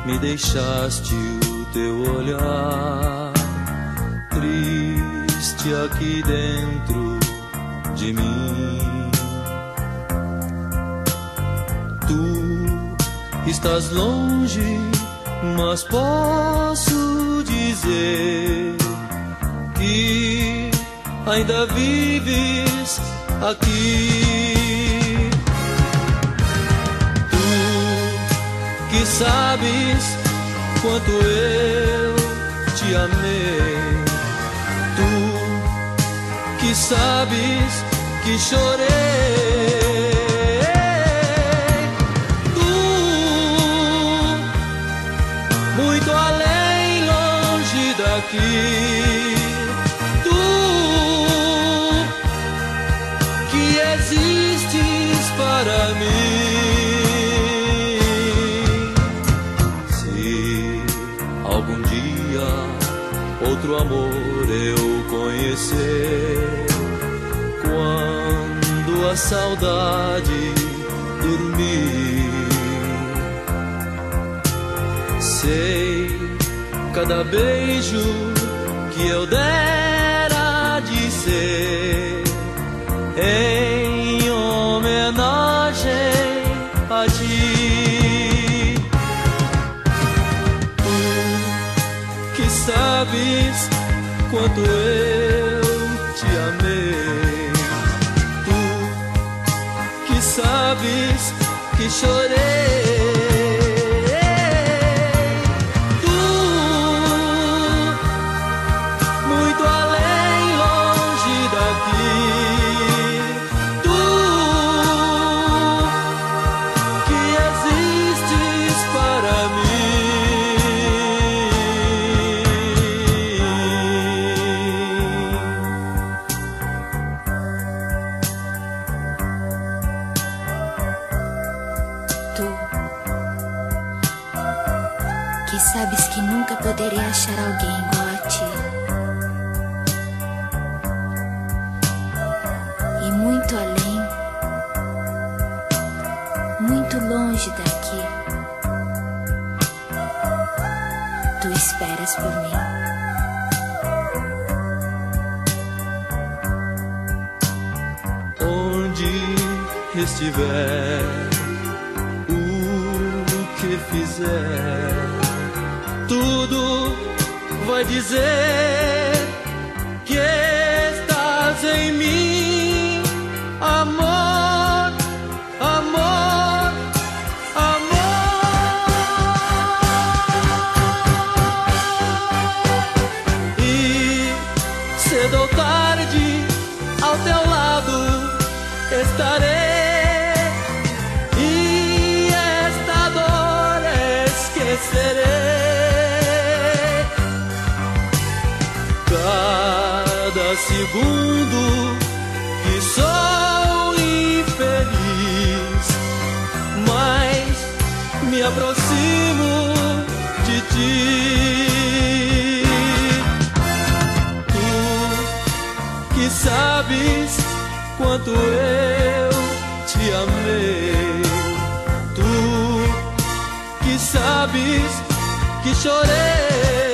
me deixaste o teu olhar triste aqui dentro de mim. Tu estás longe, mas posso dizer que ainda vives aqui. Tu que sabes quanto eu te amei, tu que sabes que chorei, tu muito além, longe daqui, tu que existes para mim. Algum dia outro amor eu conhecer, quando a saudade dormir, sei cada beijo que eu dera de ser em homenagem a ti. Sabes quanto eu te amei, tu que sabes que chorei, tu muito além, longe daqui, tu que existes para mim. Que sabes que nunca poderei achar alguém igual a ti, e muito além, muito longe daqui, tu esperas por mim. Onde estiver, o que fizer, tudo vai dizer que estás em mim, amor, amor, amor. E cedo ou tarde ao teu lado estarei, e esta dor esquecerei. Cada segundo que sou infeliz, mas me aproximo de ti. Tu que sabes quanto eu te amei, tu que sabes que chorei.